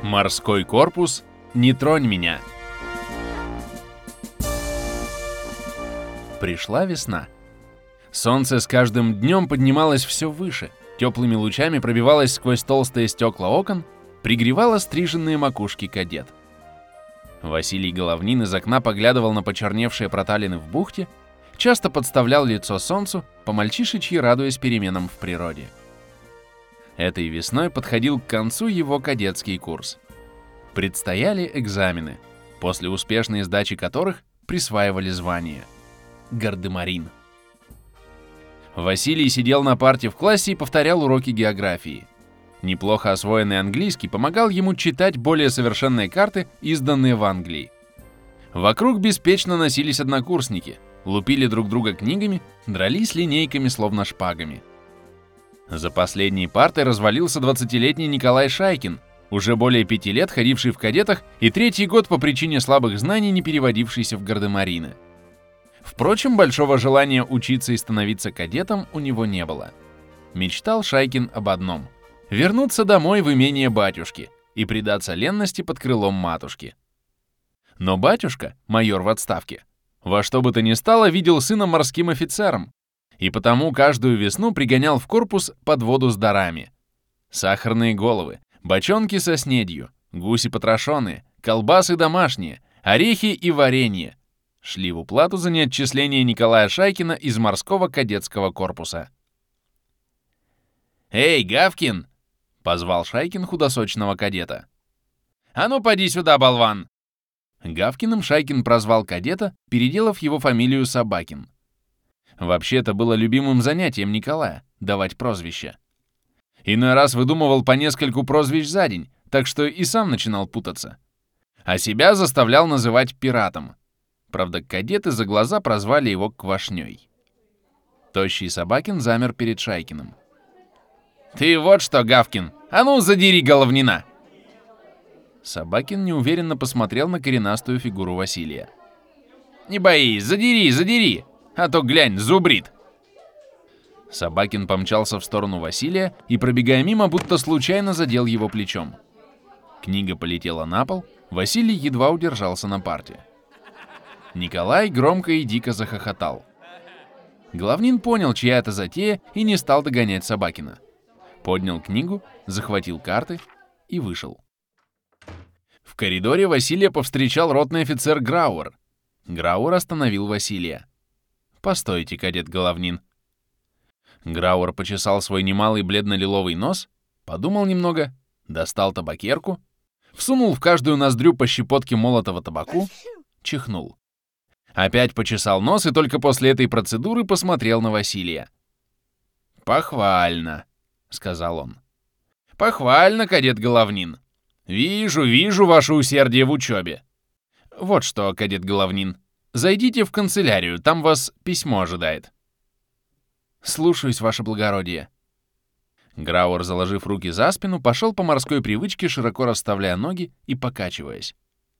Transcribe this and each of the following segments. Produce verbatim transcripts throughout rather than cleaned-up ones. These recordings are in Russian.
Морской корпус, не тронь меня. Пришла весна. Солнце с каждым днем поднималось все выше, теплыми лучами пробивалось сквозь толстые стекла окон, пригревало стриженные макушки кадет. Василий Головнин из окна поглядывал на почерневшие проталины в бухте, часто подставлял лицо солнцу, по-мальчишечьи радуясь переменам в природе. Этой весной подходил к концу его кадетский курс. Предстояли экзамены, после успешной сдачи которых присваивали звание гардемарин. Василий сидел на парте в классе и повторял уроки географии. Неплохо освоенный английский помогал ему читать более совершенные карты, изданные в Англии. Вокруг беспечно носились однокурсники, лупили друг друга книгами, дрались линейками, словно шпагами. За последней партой развалился двадцатилетний Николай Шайкин, уже более пяти лет ходивший в кадетах и третий год по причине слабых знаний не переводившийся в гардемарины. Впрочем, большого желания учиться и становиться кадетом у него не было. Мечтал Шайкин об одном — вернуться домой в имение батюшки и предаться ленности под крылом матушки. Но батюшка, майор в отставке, во что бы то ни стало видел сына морским офицером, и потому каждую весну пригонял в корпус подводу с дарами. Сахарные головы, бочонки со снедью, гуси потрошеные, колбасы домашние, орехи и варенье шли в уплату за неотчисление Николая Шайкина из морского кадетского корпуса. «Эй, Гавкин!» — позвал Шайкин худосочного кадета. «А ну, поди сюда, болван!» Гавкиным Шайкин прозвал кадета, переделав его фамилию Собакин. Вообще, это было любимым занятием Николая — давать прозвища. Иной раз выдумывал по нескольку прозвищ за день, так что и сам начинал путаться. А себя заставлял называть пиратом. Правда, кадеты за глаза прозвали его Квашней. Тощий Собакин замер перед Шайкиным. «Ты вот что, Гавкин! А ну, задери Головнина!» Собакин неуверенно посмотрел на коренастую фигуру Василия. «Не боись, задери, задери! А то, глянь, зубрит!» Собакин помчался в сторону Василия и, пробегая мимо, будто случайно задел его плечом. Книга полетела на пол, Василий едва удержался на парте. Николай громко и дико захохотал. Головнин понял, чья это затея, и не стал догонять Собакина. Поднял книгу, захватил карты и вышел. В коридоре Василия повстречал ротный офицер Грауэр. Грауэр остановил Василия. «Постойте, кадет Головнин». Грауэр почесал свой немалый бледно-лиловый нос, подумал немного, достал табакерку, всунул в каждую ноздрю по щепотке молотого табаку, чихнул. Опять почесал нос и только после этой процедуры посмотрел на Василия. «Похвально», — сказал он. «Похвально, кадет Головнин. Вижу, вижу ваше усердие в учебе. Вот что, кадет Головнин, зайдите в канцелярию, там вас письмо ожидает». «Слушаюсь, ваше благородие». Грауэр, заложив руки за спину, пошел по морской привычке, широко расставляя ноги и покачиваясь.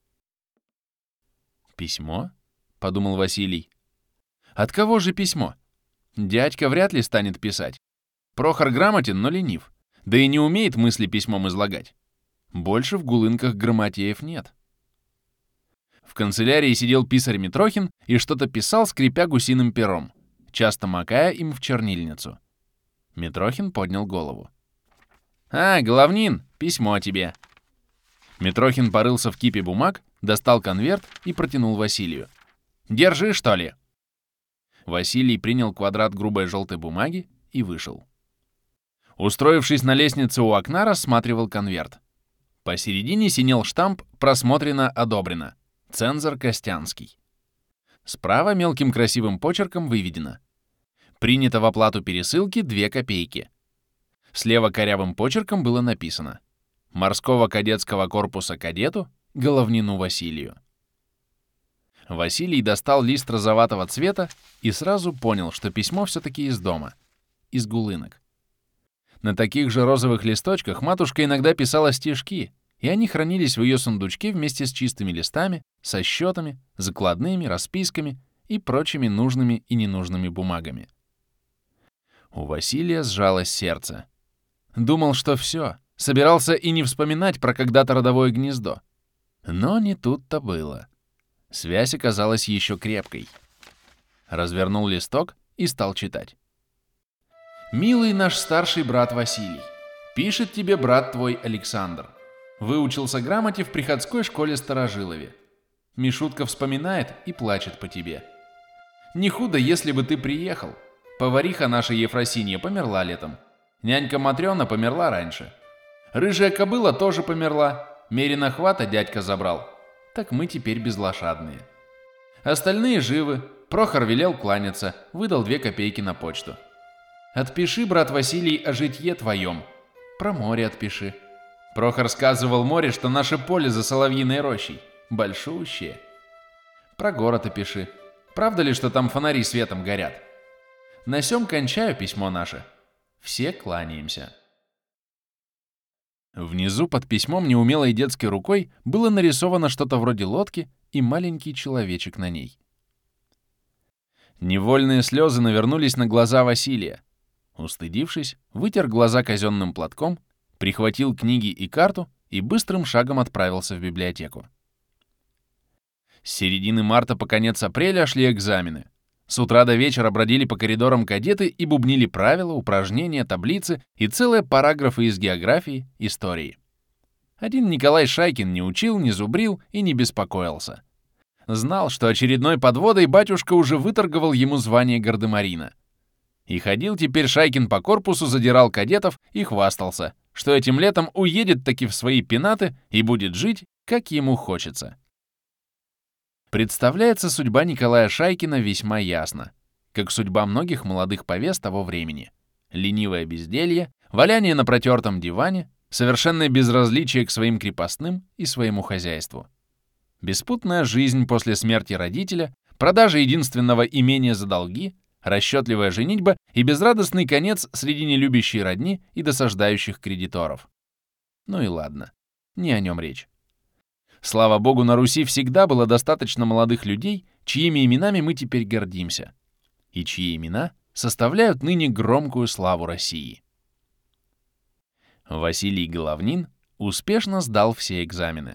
«Письмо?» — подумал Василий. «От кого же письмо? Дядька вряд ли станет писать. Прохор грамотен, но ленив, да и не умеет мысли письмом излагать. Больше в гулынках грамотеев нет». В канцелярии сидел писарь Митрохин и что-то писал, скрипя гусиным пером, часто макая им в чернильницу. Митрохин поднял голову. «А, Головнин, письмо тебе». Митрохин порылся в кипе бумаг, достал конверт и протянул Василию. «Держи, что ли?» Василий принял квадрат грубой желтой бумаги и вышел. Устроившись на лестнице у окна, рассматривал конверт. Посередине синел штамп «Просмотрено, одобрено». Цензор Костянский. Справа мелким красивым почерком выведено: «Принято в оплату пересылки две копейки». Слева корявым почерком было написано: «Морского кадетского корпуса кадету Головнину Василию». Василий достал лист розоватого цвета и сразу понял, что письмо все-таки из дома, из гулынок. На таких же розовых листочках матушка иногда писала стишки, и они хранились в ее сундучке вместе с чистыми листами, со счетами, закладными, расписками и прочими нужными и ненужными бумагами. У Василия сжалось сердце. Думал, что все, собирался и не вспоминать про когда-то родовое гнездо. Но не тут-то было. Связь оказалась еще крепкой. Развернул листок и стал читать. «Милый наш старший брат Василий, пишет тебе брат твой Александр. Выучился грамоте в приходской школе Старожилове. Мишутка вспоминает и плачет по тебе. Не худо, если бы ты приехал. Повариха наша Ефросинья померла летом. Нянька Матрёна померла раньше. Рыжая кобыла тоже померла. Мерина хвата дядька забрал. Так мы теперь безлошадные. Остальные живы. Прохор велел кланяться, выдал две копейки на почту. Отпиши, брат Василий, о житье твоем. Про море отпиши. Прохор сказывал море, что наше поле за Соловьиной рощей. Большущее. Про город опиши. Правда ли, что там фонари светом горят? На сём кончаю письмо наше. Все кланяемся». Внизу под письмом неумелой детской рукой было нарисовано что-то вроде лодки и маленький человечек на ней. Невольные слезы навернулись на глаза Василия. Устыдившись, вытер глаза казенным платком, прихватил книги и карту и быстрым шагом отправился в библиотеку. С середины марта по конец апреля шли экзамены. С утра до вечера бродили по коридорам кадеты и бубнили правила, упражнения, таблицы и целые параграфы из географии, истории. Один Николай Шайкин не учил, не зубрил и не беспокоился. Знал, что очередной подводой батюшка уже выторговал ему звание гардемарина. И ходил теперь Шайкин по корпусу, задирал кадетов и хвастался, что этим летом уедет таки в свои пенаты и будет жить, как ему хочется. Представляется судьба Николая Шайкина весьма ясно, как судьба многих молодых повес того времени. Ленивое безделье, валяние на протертом диване, совершенное безразличие к своим крепостным и своему хозяйству. Беспутная жизнь после смерти родителя, продажа единственного имения за долги, расчетливая женитьба и безрадостный конец среди нелюбящей родни и досаждающих кредиторов. Ну и ладно, не о нем речь. Слава богу, на Руси всегда было достаточно молодых людей, чьими именами мы теперь гордимся, и чьи имена составляют ныне громкую славу России. Василий Головнин успешно сдал все экзамены.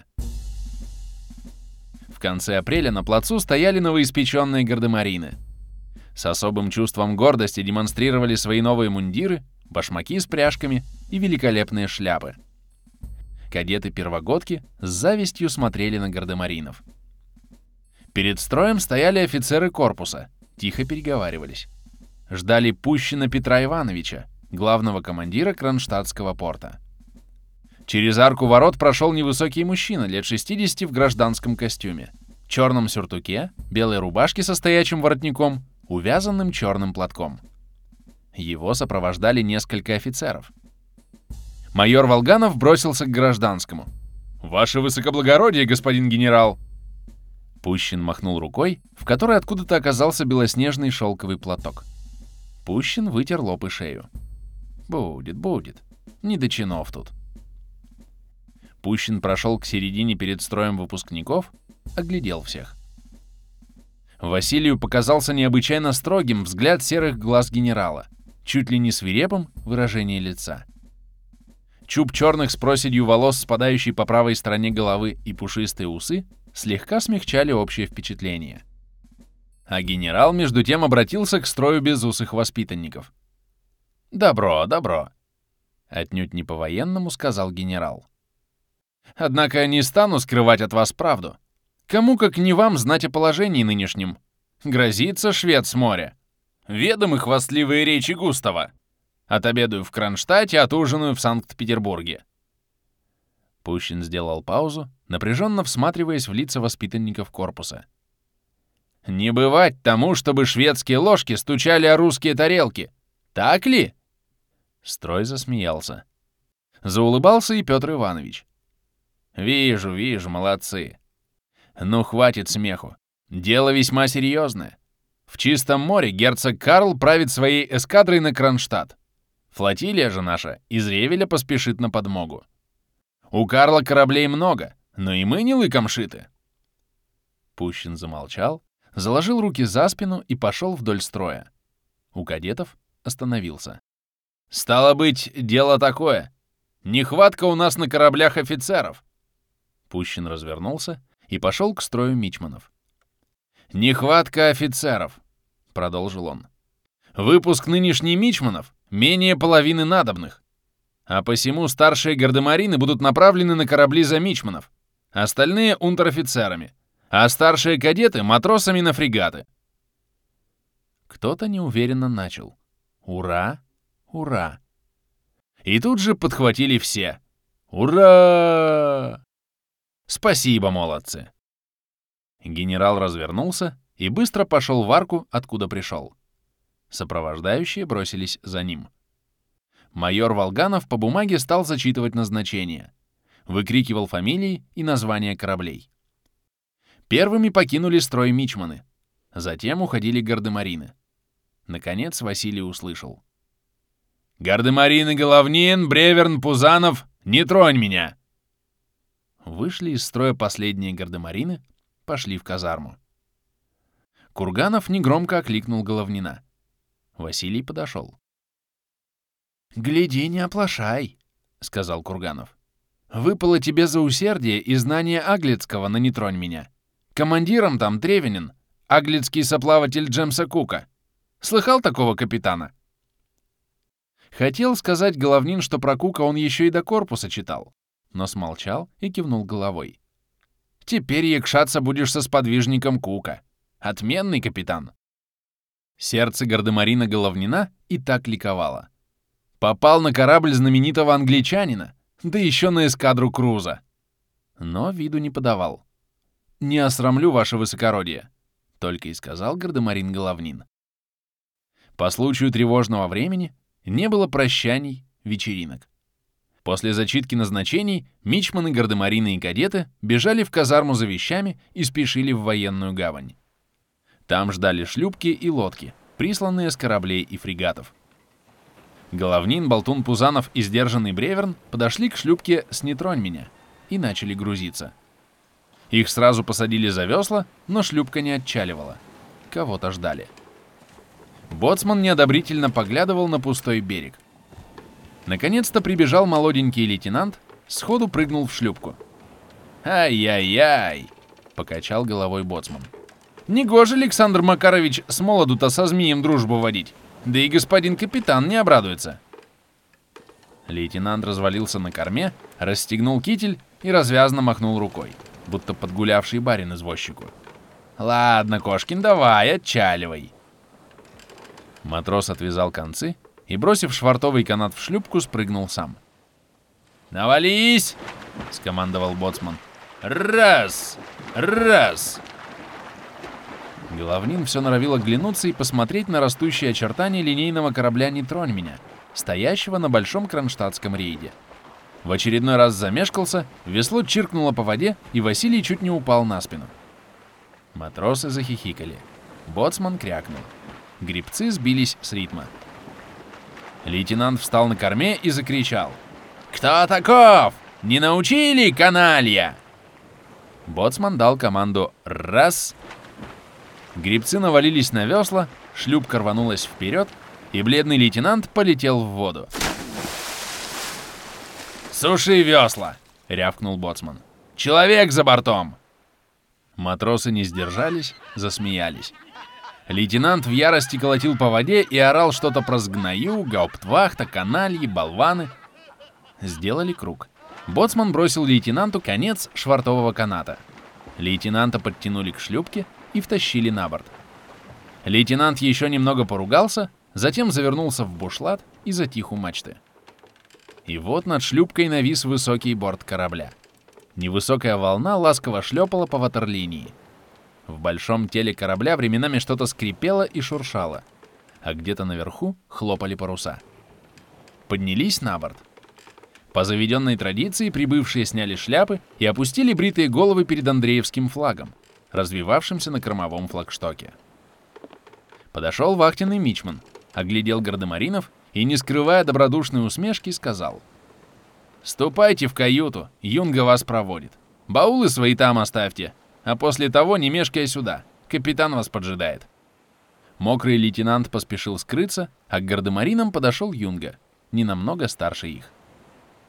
В конце апреля на плацу стояли новоиспеченные гардемарины. С особым чувством гордости демонстрировали свои новые мундиры, башмаки с пряжками и великолепные шляпы. Кадеты-первогодки с завистью смотрели на гардемаринов. Перед строем стояли офицеры корпуса, тихо переговаривались. Ждали Пущина Петра Ивановича, главного командира Кронштадтского порта. Через арку ворот прошел невысокий мужчина лет шестидесяти в гражданском костюме, черном сюртуке, белой рубашке со стоячим воротником, увязанным черным платком. Его сопровождали несколько офицеров. Майор Волганов бросился к гражданскому. «Ваше высокоблагородие, господин генерал!» Пущин махнул рукой, в которой откуда-то оказался белоснежный шелковый платок. Пущин вытер лоб и шею. «Будет, будет. Не до чинов тут». Пущин прошел к середине перед строем выпускников, оглядел всех. Василию показался необычайно строгим взгляд серых глаз генерала, чуть ли не свирепым выражение лица. Чуб черных с проседью волос, спадающий по правой стороне головы, и пушистые усы слегка смягчали общее впечатление. А генерал между тем обратился к строю безусых воспитанников. «Добро, добро», — отнюдь не по-военному сказал генерал. «Однако не стану скрывать от вас правду. Кому, как не вам, знать о положении нынешнем? Грозится швед с моря. Ведомы хвастливые речи Густава. Отобедаю в Кронштадте, отужинаю в Санкт-Петербурге». Пущин сделал паузу, напряженно всматриваясь в лица воспитанников корпуса. «Не бывать тому, чтобы шведские ложки стучали о русские тарелки. Так ли?» Строй засмеялся. Заулыбался и Петр Иванович. «Вижу, вижу, молодцы. Ну, хватит смеху. Дело весьма серьезное. В чистом море герцог Карл правит своей эскадрой на Кронштадт. Флотилия же наша из Ревеля поспешит на подмогу. У Карла кораблей много, но и мы не лыком шиты». Пущин замолчал, заложил руки за спину и пошел вдоль строя. У кадетов остановился. «Стало быть, дело такое. Нехватка у нас на кораблях офицеров!» Пущин развернулся и пошел к строю мичманов. «Нехватка офицеров!» — продолжил он. «Выпуск нынешних мичманов менее половины надобных, а посему старшие гардемарины будут направлены на корабли за мичманов, остальные — унтер-офицерами, а старшие кадеты — матросами на фрегаты». Кто-то неуверенно начал. «Ура! Ура!» И тут же подхватили все. «Ура! Спасибо, молодцы!» Генерал развернулся и быстро пошел в арку, откуда пришел. Сопровождающие бросились за ним. Майор Волганов по бумаге стал зачитывать назначения. Выкрикивал фамилии и названия кораблей. Первыми покинули строй мичманы. Затем уходили гардемарины. Наконец Василий услышал. «Гардемарины Головнин, Бреверн, Пузанов, не тронь меня!» Вышли из строя последние гардемарины, пошли в казарму. Курганов негромко окликнул Головнина. Василий подошел. «Гляди, не оплошай», — сказал Курганов. «Выпало тебе за усердие и знание Аглицкого на «Не тронь меня». Командиром там Тревенин, аглицкий соплаватель Джемса Кука. Слыхал такого капитана?» Хотел сказать Головнин, что про Кука он еще и до корпуса читал, но смолчал и кивнул головой. «Теперь якшаться будешь со сподвижником Кука. Отменный капитан». Сердце гардемарина Головнина и так ликовало. Попал на корабль знаменитого англичанина, да еще на эскадру Круза. Но виду не подавал. «Не осрамлю ваше высокородие», — только и сказал гардемарин Головнин. По случаю тревожного времени не было прощаний, вечеринок. После зачитки назначений мичманы, гардемарины и кадеты бежали в казарму за вещами и спешили в военную гавань. Там ждали шлюпки и лодки, присланные с кораблей и фрегатов. Головнин, Болтун, Пузанов и сдержанный Бреверн подошли к шлюпке с «Не тронь меня» и начали грузиться. Их сразу посадили за весла, но шлюпка не отчаливала. Кого-то ждали. Боцман неодобрительно поглядывал на пустой берег. Наконец-то прибежал молоденький лейтенант, сходу прыгнул в шлюпку. «Ай-яй-яй!» — покачал головой боцман. «Негоже, Александр Макарович, с молоду-то со змеем дружбу водить. Да и господин капитан не обрадуется». Лейтенант развалился на корме, расстегнул китель и развязно махнул рукой, будто подгулявший барин извозчику. «Ладно, Кошкин, давай, отчаливай». Матрос отвязал концы и, бросив швартовый канат в шлюпку, спрыгнул сам. «Навались!» — скомандовал боцман. «Раз! Раз!» Головнин все норовил оглянуться и посмотреть на растущие очертания линейного корабля «Не тронь меня», стоящего на большом кронштадтском рейде. В очередной раз замешкался, весло чиркнуло по воде, и Василий чуть не упал на спину. Матросы захихикали. Боцман крякнул. Гребцы сбились с ритма. Лейтенант встал на корме и закричал. «Кто таков? Не научили, каналья?» Боцман дал команду «Раз!». Гребцы навалились на весла, шлюпка рванулась вперед, и бледный лейтенант полетел в воду. «Суши весла!» — рявкнул боцман. «Человек за бортом!» Матросы не сдержались, засмеялись. Лейтенант в ярости колотил по воде и орал что-то про сгною, гауптвахта, канальи, болваны. Сделали круг. Боцман бросил лейтенанту конец швартового каната. Лейтенанта подтянули к шлюпке и втащили на борт. Лейтенант еще немного поругался, затем завернулся в бушлат и затих у мачты. И вот над шлюпкой навис высокий борт корабля. Невысокая волна ласково шлепала по ватерлинии. В большом теле корабля временами что-то скрипело и шуршало, а где-то наверху хлопали паруса. Поднялись на борт. По заведенной традиции прибывшие сняли шляпы и опустили бритые головы перед Андреевским флагом, развивавшимся на кормовом флагштоке. Подошел вахтенный мичман, оглядел гардемаринов и, не скрывая добродушной усмешки, сказал: «Ступайте в каюту, Юнга вас проводит. Баулы свои там оставьте, а после того не мешкая сюда, капитан вас поджидает». Мокрый лейтенант поспешил скрыться, а к гардемаринам подошел Юнга, ненамного старше их.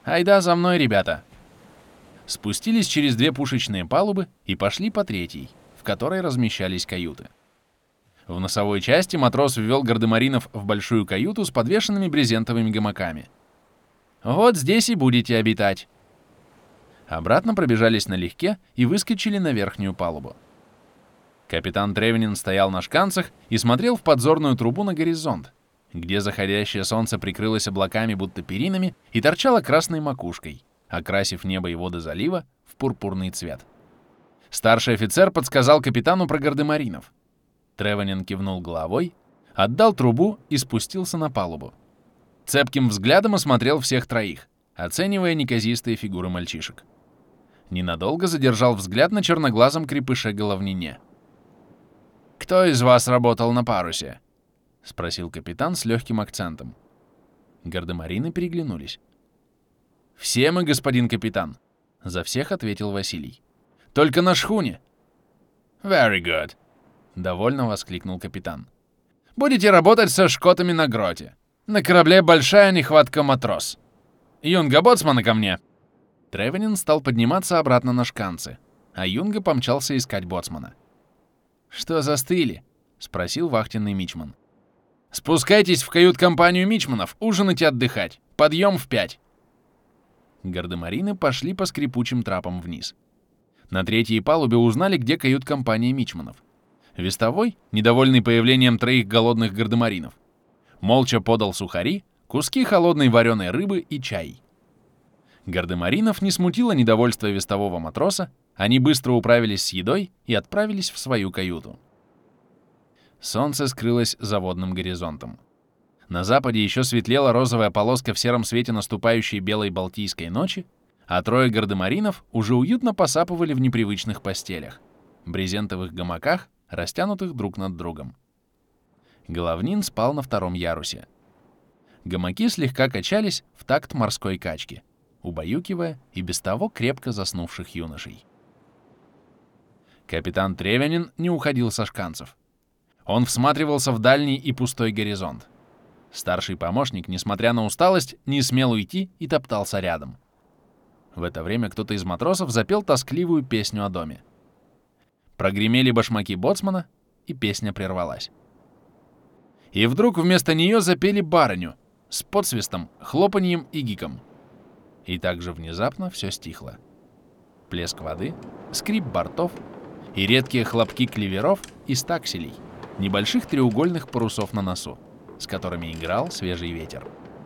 Айда за мной, ребята. Спустились через две пушечные палубы и пошли по третьей, в которой размещались каюты. В носовой части матрос ввел гардемаринов в большую каюту с подвешенными брезентовыми гамаками. «Вот здесь и будете обитать». Обратно пробежались налегке и выскочили на верхнюю палубу. Капитан Тревенин стоял на шканцах и смотрел в подзорную трубу на горизонт, где заходящее солнце прикрылось облаками, будто перинами, и торчало красной макушкой, окрасив небо и воды залива в пурпурный цвет. Старший офицер подсказал капитану про гардемаринов. Тревенин кивнул головой, отдал трубу и спустился на палубу. Цепким взглядом осмотрел всех троих, оценивая неказистые фигуры мальчишек. Ненадолго задержал взгляд на черноглазом крепыше-головнине. «Кто из вас работал на парусе?» — спросил капитан с легким акцентом. Гардемарины переглянулись. «Все мы, господин капитан», — за всех ответил Василий. «Только на шхуне». «Very good», — довольно воскликнул капитан. «Будете работать со шкотами на гроте. На корабле большая нехватка матрос. Юнга, боцмана ко мне!» Тревенин стал подниматься обратно на шканцы, а Юнга помчался искать боцмана. «Что застыли?» — спросил вахтенный мичман. «Спускайтесь в кают-компанию мичманов, ужинать и отдыхать. Подъем в пять». Гардемарины пошли по скрипучим трапам вниз. На третьей палубе узнали, где кают-компания мичманов. Вестовой, недовольный появлением троих голодных гардемаринов, молча подал сухари, куски холодной вареной рыбы и чай. Гардемаринов не смутило недовольство вестового матроса, они быстро управились с едой и отправились в свою каюту. Солнце скрылось за водным горизонтом. На западе еще светлела розовая полоска в сером свете наступающей белой балтийской ночи, а трое гардемаринов уже уютно посапывали в непривычных постелях, брезентовых гамаках, растянутых друг над другом. Головнин спал на втором ярусе. Гамаки слегка качались в такт морской качки, убаюкивая и без того крепко заснувших юношей. Капитан Тревенин не уходил со шканцев. Он всматривался в дальний и пустой горизонт. Старший помощник, несмотря на усталость, не смел уйти и топтался рядом. В это время кто-то из матросов запел тоскливую песню о доме. Прогремели башмаки боцмана, и песня прервалась. И вдруг вместо нее запели барыню с подсвистом, хлопаньем и гиком. И также внезапно все стихло. Плеск воды, скрип бортов и редкие хлопки клеверов и стакселей, небольших треугольных парусов на носу, с которыми играл свежий ветер.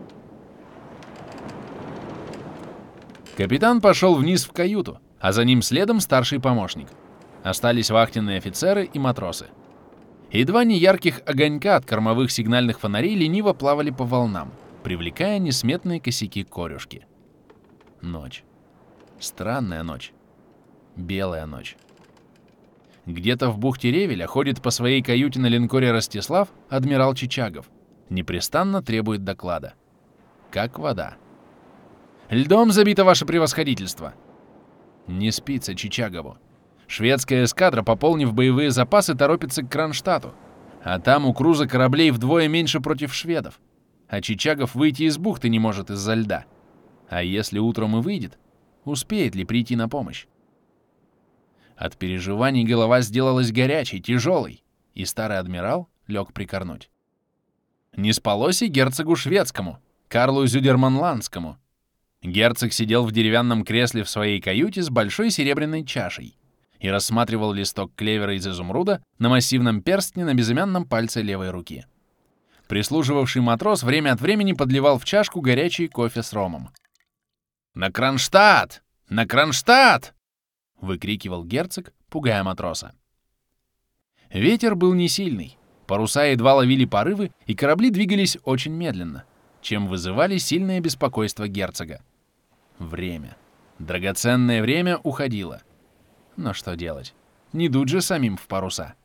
Капитан пошел вниз в каюту, а за ним следом старший помощник. Остались вахтенные офицеры и матросы. И два неярких огонька от кормовых сигнальных фонарей лениво плавали по волнам, привлекая несметные косяки корюшки. Ночь. Странная ночь. Белая ночь. Где-то в бухте Ревеля ходит по своей каюте на линкоре «Ростислав» адмирал Чичагов. Непрестанно требует доклада. Как вода. «Льдом забито ваше превосходительство!» Не спится Чичагову. Шведская эскадра, пополнив боевые запасы, торопится к Кронштадту, а там у круза кораблей вдвое меньше против шведов, а Чичагов выйти из бухты не может из-за льда. А если утром и выйдет, успеет ли прийти на помощь? От переживаний голова сделалась горячей, тяжелой, и старый адмирал лег прикорнуть. Не спалось и герцогу шведскому, Карлу Зюдерманландскому. Герцог сидел в деревянном кресле в своей каюте с большой серебряной чашей и рассматривал листок клевера из изумруда на массивном перстне на безымянном пальце левой руки. Прислуживавший матрос время от времени подливал в чашку горячий кофе с ромом. «На Кронштадт! На Кронштадт!» — выкрикивал герцог, пугая матроса. Ветер был не сильный, паруса едва ловили порывы, и корабли двигались очень медленно, чем вызывали сильное беспокойство герцога. Время. Драгоценное время уходило. Но что делать? Не дуть же самим в паруса.